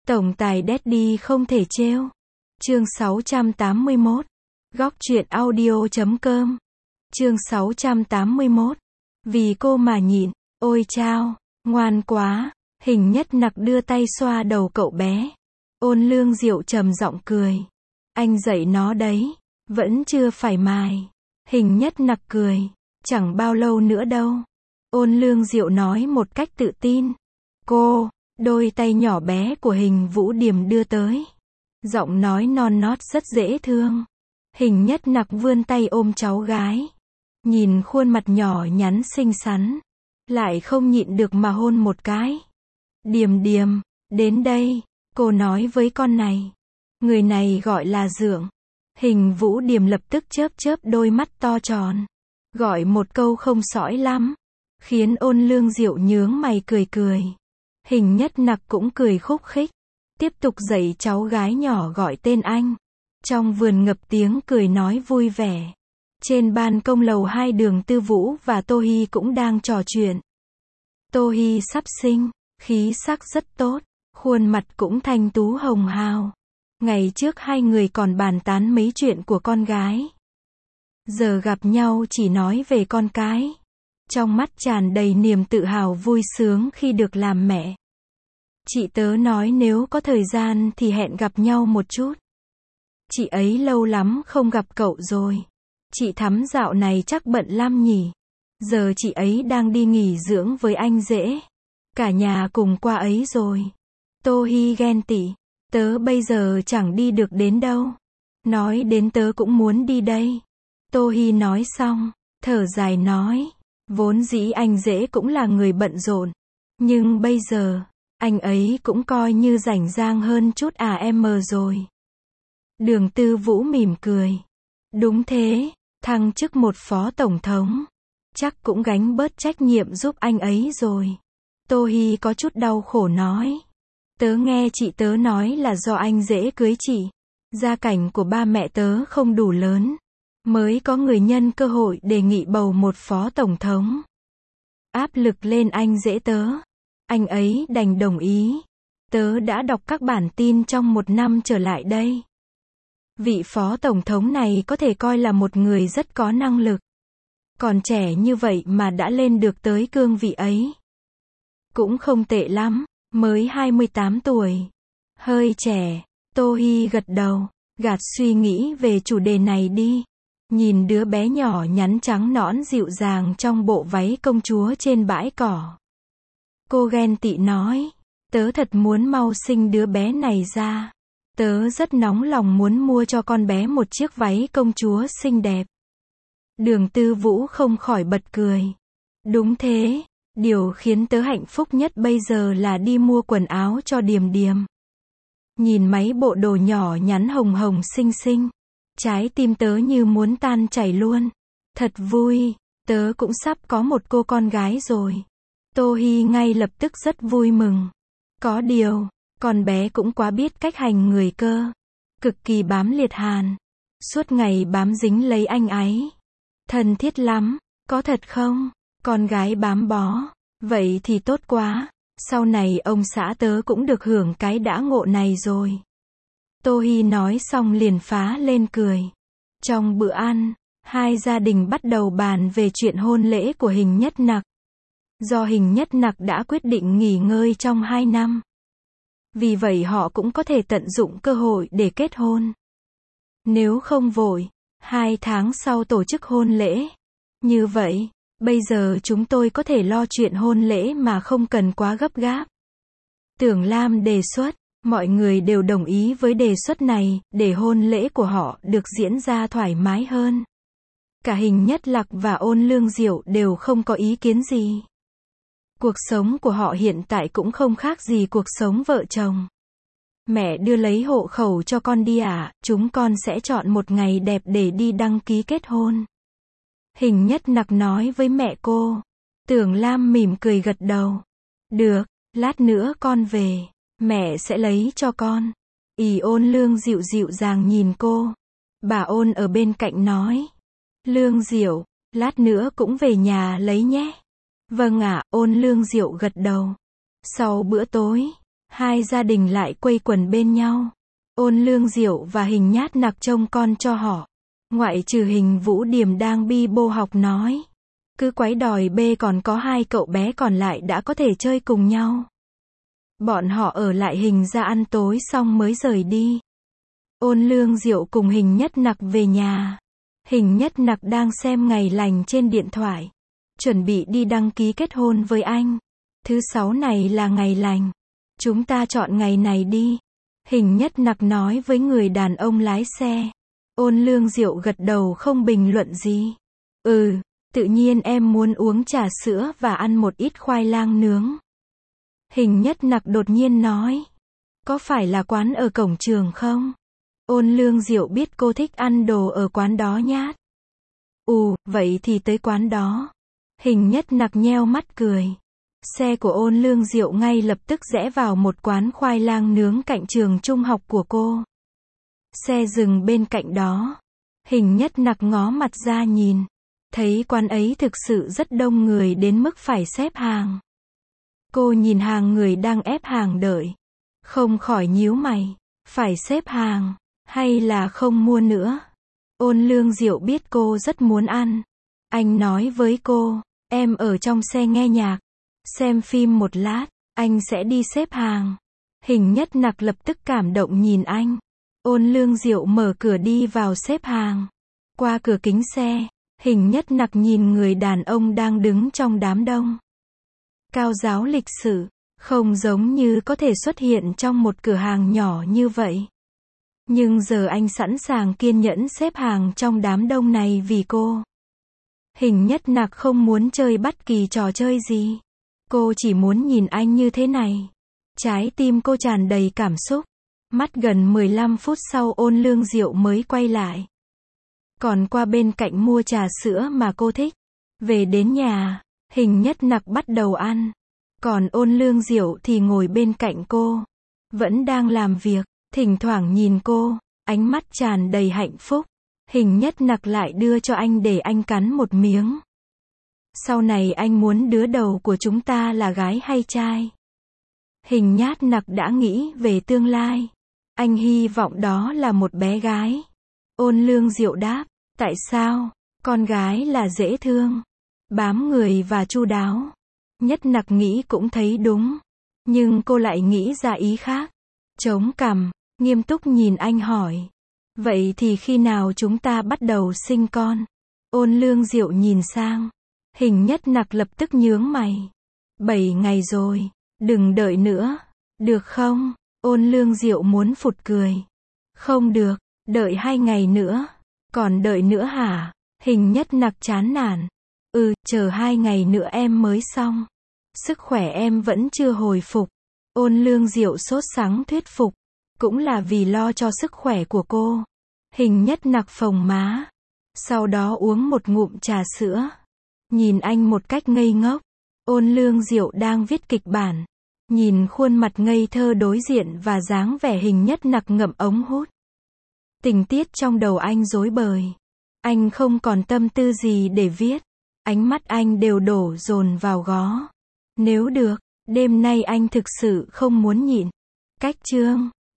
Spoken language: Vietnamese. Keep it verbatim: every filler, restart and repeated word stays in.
Tổng tài Daddy không thể trêu. Chương sáu trăm tám mươi mốt. Góc truyện audio chấm com. Chương sáu trăm tám mươi mốt. Vì cô mà nhịn. Ôi chao, ngoan quá. Hình Nhất Nặc đưa tay xoa đầu cậu bé. Ôn Lương Diệu trầm giọng cười. Anh dạy nó đấy. Vẫn chưa phải mài. Hình Nhất Nặc cười. Chẳng bao lâu nữa đâu. Ôn Lương Diệu nói một cách tự tin. Cô, đôi tay nhỏ bé của Hình Vũ Điềm đưa tới. Giọng nói non nót rất dễ thương. Hình Nhất Nặc vươn tay ôm cháu gái. Nhìn khuôn mặt nhỏ nhắn xinh xắn. Lại không nhịn được mà hôn một cái. Điềm Điềm, đến đây, cô nói với con này. Người này gọi là Dượng. Hình Vũ Điềm lập tức chớp chớp đôi mắt to tròn. Gọi một câu không sõi lắm. Khiến Ôn Lương Diệu nhướng mày cười cười. Hình Nhất Nặc cũng cười khúc khích. Tiếp tục dạy cháu gái nhỏ gọi tên anh. Trong vườn ngập tiếng cười nói vui vẻ. Trên ban công lầu hai Đường Tư Vũ và Tô Hi cũng đang trò chuyện. Tô Hi sắp sinh, khí sắc rất tốt, khuôn mặt cũng thanh tú hồng hào. Ngày trước hai người còn bàn tán mấy chuyện của con gái. Giờ gặp nhau chỉ nói về con cái. Trong mắt tràn đầy niềm tự hào vui sướng khi được làm mẹ. Chị tớ nói nếu có thời gian thì hẹn gặp nhau một chút. Chị ấy lâu lắm không gặp cậu rồi. Chị Thắm dạo này chắc bận lắm nhỉ. Giờ chị ấy đang đi nghỉ dưỡng với anh rể. Cả nhà cùng qua ấy rồi. Tô Hi ghen tị. Tớ bây giờ chẳng đi được đến đâu. Nói đến tớ cũng muốn đi đây. Tô Hi nói xong, thở dài nói. Vốn dĩ anh rể cũng là người bận rộn. Nhưng bây giờ, anh ấy cũng coi như rảnh rang hơn chút à em mờ rồi. Đường Tư Vũ mỉm cười. Đúng thế, thăng chức một phó tổng thống. Chắc cũng gánh bớt trách nhiệm giúp anh ấy rồi. Tô Hi có chút đau khổ nói. Tớ nghe chị tớ nói là do anh rể cưới chị. Gia cảnh của ba mẹ tớ không đủ lớn. Mới có người nhân cơ hội đề nghị bầu một phó tổng thống. Áp lực lên anh rể tớ. Anh ấy đành đồng ý. Tớ đã đọc các bản tin trong một năm trở lại đây. Vị phó tổng thống này có thể coi là một người rất có năng lực. Còn trẻ như vậy mà đã lên được tới cương vị ấy. Cũng không tệ lắm, mới hai mươi tám tuổi. Hơi trẻ, Tô Hi gật đầu, gạt suy nghĩ về chủ đề này đi. Nhìn đứa bé nhỏ nhắn trắng nõn dịu dàng trong bộ váy công chúa trên bãi cỏ. Cô ghen tị nói, tớ thật muốn mau sinh đứa bé này ra. Tớ rất nóng lòng muốn mua cho con bé một chiếc váy công chúa xinh đẹp. Đường Tư Vũ không khỏi bật cười. Đúng thế, điều khiến tớ hạnh phúc nhất bây giờ là đi mua quần áo cho Điềm Điềm. Nhìn mấy bộ đồ nhỏ nhắn hồng hồng xinh xinh. Trái tim tớ như muốn tan chảy luôn. Thật vui, tớ cũng sắp có một cô con gái rồi. Tô Hi ngay lập tức rất vui mừng. Có điều, con bé cũng quá biết cách hành người cơ. Cực kỳ bám liệt hàn. Suốt ngày bám dính lấy anh ấy. Thân thiết lắm, có thật không? Con gái bám bó. Vậy thì tốt quá. Sau này ông xã tớ cũng được hưởng cái đã ngộ này rồi. Tô Hi nói xong liền phá lên cười. Trong bữa ăn, hai gia đình bắt đầu bàn về chuyện hôn lễ của Hình Nhất Nặc. Do Hình Nhất Nặc đã quyết định nghỉ ngơi trong hai năm. Vì vậy họ cũng có thể tận dụng cơ hội để kết hôn. Nếu không vội, hai tháng sau tổ chức hôn lễ. Như vậy, bây giờ chúng tôi có thể lo chuyện hôn lễ mà không cần quá gấp gáp. Tưởng Lam đề xuất. Mọi người đều đồng ý với đề xuất này, để hôn lễ của họ được diễn ra thoải mái hơn. Cả Hình Nhất Nặc và Ôn Lương Diệu đều không có ý kiến gì. Cuộc sống của họ hiện tại cũng không khác gì cuộc sống vợ chồng. Mẹ đưa lấy hộ khẩu cho con đi à, chúng con sẽ chọn một ngày đẹp để đi đăng ký kết hôn. Hình Nhất Nặc nói với mẹ cô. Tưởng Lam mỉm cười gật đầu. Được, lát nữa con về. Mẹ sẽ lấy cho con. Ỷ Ôn Lương Diệu dịu dàng nhìn cô. Bà Ôn ở bên cạnh nói. Lương Diệu, lát nữa cũng về nhà lấy nhé. Vâng ạ, Ôn Lương Diệu gật đầu. Sau bữa tối, Hai gia đình lại quây quần bên nhau. Ôn Lương Diệu và Hình Nhát Nặc trông con cho họ. Ngoại trừ Hình Vũ Điềm đang bi bô học nói. Cứ quấy đòi bê còn có hai cậu bé còn lại đã có thể chơi cùng nhau. Bọn họ ở lại Hình ra ăn tối xong mới rời đi. Ôn Lương Diệu cùng Hình Nhất Nặc về nhà. Hình Nhất Nặc đang xem ngày lành trên điện thoại. Chuẩn bị đi đăng ký kết hôn với anh. Thứ sáu này là ngày lành. Chúng ta chọn ngày này đi. Hình Nhất Nặc nói với người đàn ông lái xe. Ôn Lương Diệu gật đầu không bình luận gì. Ừ, tự nhiên em muốn uống trà sữa và ăn một ít khoai lang nướng. Hình Nhất Nặc đột nhiên nói. Có phải là quán ở cổng trường không? Ôn Lương Diệu biết cô thích ăn đồ ở quán đó nhát. Ù, vậy thì tới quán đó. Hình Nhất Nặc nheo mắt cười. Xe của Ôn Lương Diệu ngay lập tức rẽ vào một quán khoai lang nướng cạnh trường trung học của cô. Xe dừng bên cạnh đó. Hình Nhất Nặc ngó mặt ra nhìn. Thấy quán ấy thực sự rất đông người đến mức phải xếp hàng. Cô nhìn hàng người đang ép hàng đợi. Không khỏi nhíu mày. Phải xếp hàng, hay là không mua nữa? Ôn Lương Diệu biết cô rất muốn ăn. Anh nói với cô, em ở trong xe nghe nhạc. Xem phim một lát, anh sẽ đi xếp hàng. Hình Nhất Nặc lập tức cảm động nhìn anh. Ôn Lương Diệu mở cửa đi vào xếp hàng. Qua cửa kính xe, Hình Nhất Nặc nhìn người đàn ông đang đứng trong đám đông. Cao giáo lịch sự, không giống như có thể xuất hiện trong một cửa hàng nhỏ như vậy. Nhưng giờ anh sẵn sàng kiên nhẫn xếp hàng trong đám đông này vì cô. Hình Nhất Nặc không muốn chơi bất kỳ trò chơi gì. Cô chỉ muốn nhìn anh như thế này. Trái tim cô tràn đầy cảm xúc. Mắt gần mười lăm phút sau Ôn Lương Diệu mới quay lại. Còn qua bên cạnh mua trà sữa mà cô thích. Về đến nhà, Hình Nhất Nặc bắt đầu ăn. Còn Ôn Lương Diệu thì ngồi bên cạnh cô. Vẫn đang làm việc, thỉnh thoảng nhìn cô, ánh mắt tràn đầy hạnh phúc. Hình Nhất Nặc lại đưa cho anh để anh cắn một miếng. Sau này anh muốn đứa đầu của chúng ta là gái hay trai? Hình Nhát Nặc đã nghĩ về tương lai. Anh hy vọng đó là một bé gái. Ôn Lương Diệu đáp, tại sao? Con gái là dễ thương, bám người và chu đáo. Nhất Nặc nghĩ cũng thấy đúng. Nhưng cô lại nghĩ ra ý khác. Chống cằm, nghiêm túc nhìn anh hỏi. Vậy thì khi nào chúng ta bắt đầu sinh con? Ôn Lương Diệu nhìn sang. Hình Nhất Nặc lập tức nhướng mày. Bảy ngày rồi, đừng đợi nữa. Được không? Ôn Lương Diệu muốn phụt cười. Không được, đợi hai ngày nữa. Còn đợi nữa hả? Hình Nhất Nặc chán nản. Ừ, chờ hai ngày nữa em mới xong. Sức khỏe em vẫn chưa hồi phục. Ôn Lương Diệu sốt sắng thuyết phục. Cũng là vì lo cho sức khỏe của cô. Hình Nhất Nặc phồng má. Sau đó uống một ngụm trà sữa. Nhìn anh một cách ngây ngốc. Ôn Lương Diệu đang viết kịch bản. Nhìn khuôn mặt ngây thơ đối diện và dáng vẻ Hình Nhất Nặc ngậm ống hút. Tình tiết trong đầu anh rối bời. Anh không còn tâm tư gì để viết. Ánh mắt anh đều đổ dồn vào gó. Nếu được, đêm nay anh thực sự không muốn nhịn. Cách chương